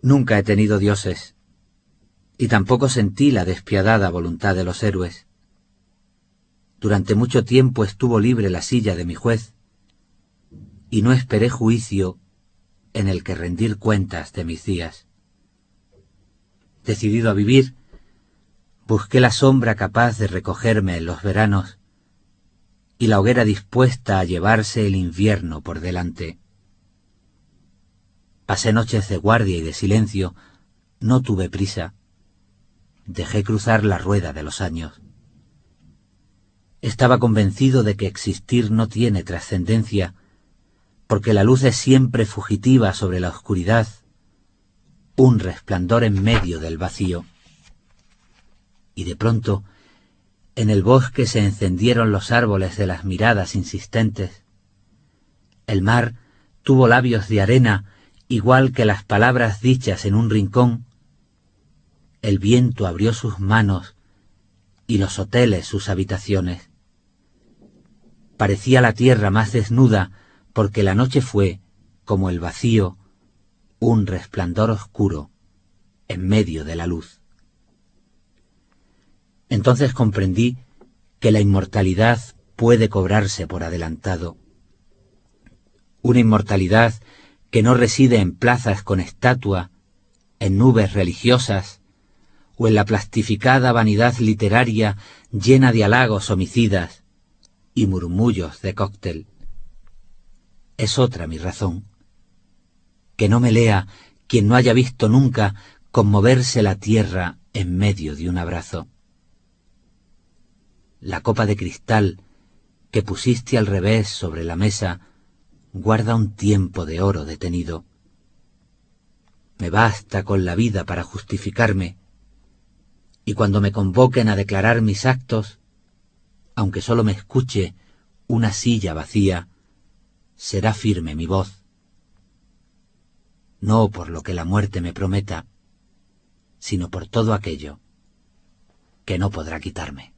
Nunca he tenido dioses, y tampoco sentí la despiadada voluntad de los héroes. Durante mucho tiempo estuvo libre la silla de mi juez, y no esperé juicio en el que rendir cuentas de mis días. Decidido a vivir, busqué la sombra capaz de recogerme en los veranos y la hoguera dispuesta a llevarse el invierno por delante. Pasé noches de guardia y de silencio, no tuve prisa. Dejé cruzar la rueda de los años. Estaba convencido de que existir no tiene trascendencia, porque la luz es siempre fugitiva sobre la oscuridad, un resplandor en medio del vacío. Y de pronto, en el bosque se encendieron los árboles de las miradas insistentes. El mar tuvo labios de arena, igual que las palabras dichas en un rincón. El viento abrió sus manos y los hoteles sus habitaciones. Parecía la tierra más desnuda, porque la noche fue, como el vacío, un resplandor oscuro en medio de la luz. Entonces comprendí que la inmortalidad puede cobrarse por adelantado. Una inmortalidad que no reside en plazas con estatua, en nubes religiosas, o en la plastificada vanidad literaria llena de halagos homicidas y murmullos de cóctel. Es otra mi razón. Que no me lea quien no haya visto nunca conmoverse la tierra en medio de un abrazo. La copa de cristal que pusiste al revés sobre la mesa guarda un tiempo de oro detenido. Me basta con la vida para justificarme, y cuando me convoquen a declarar mis actos, aunque solo me escuche una silla vacía, será firme mi voz. No por lo que la muerte me prometa, sino por todo aquello que no podrá quitarme.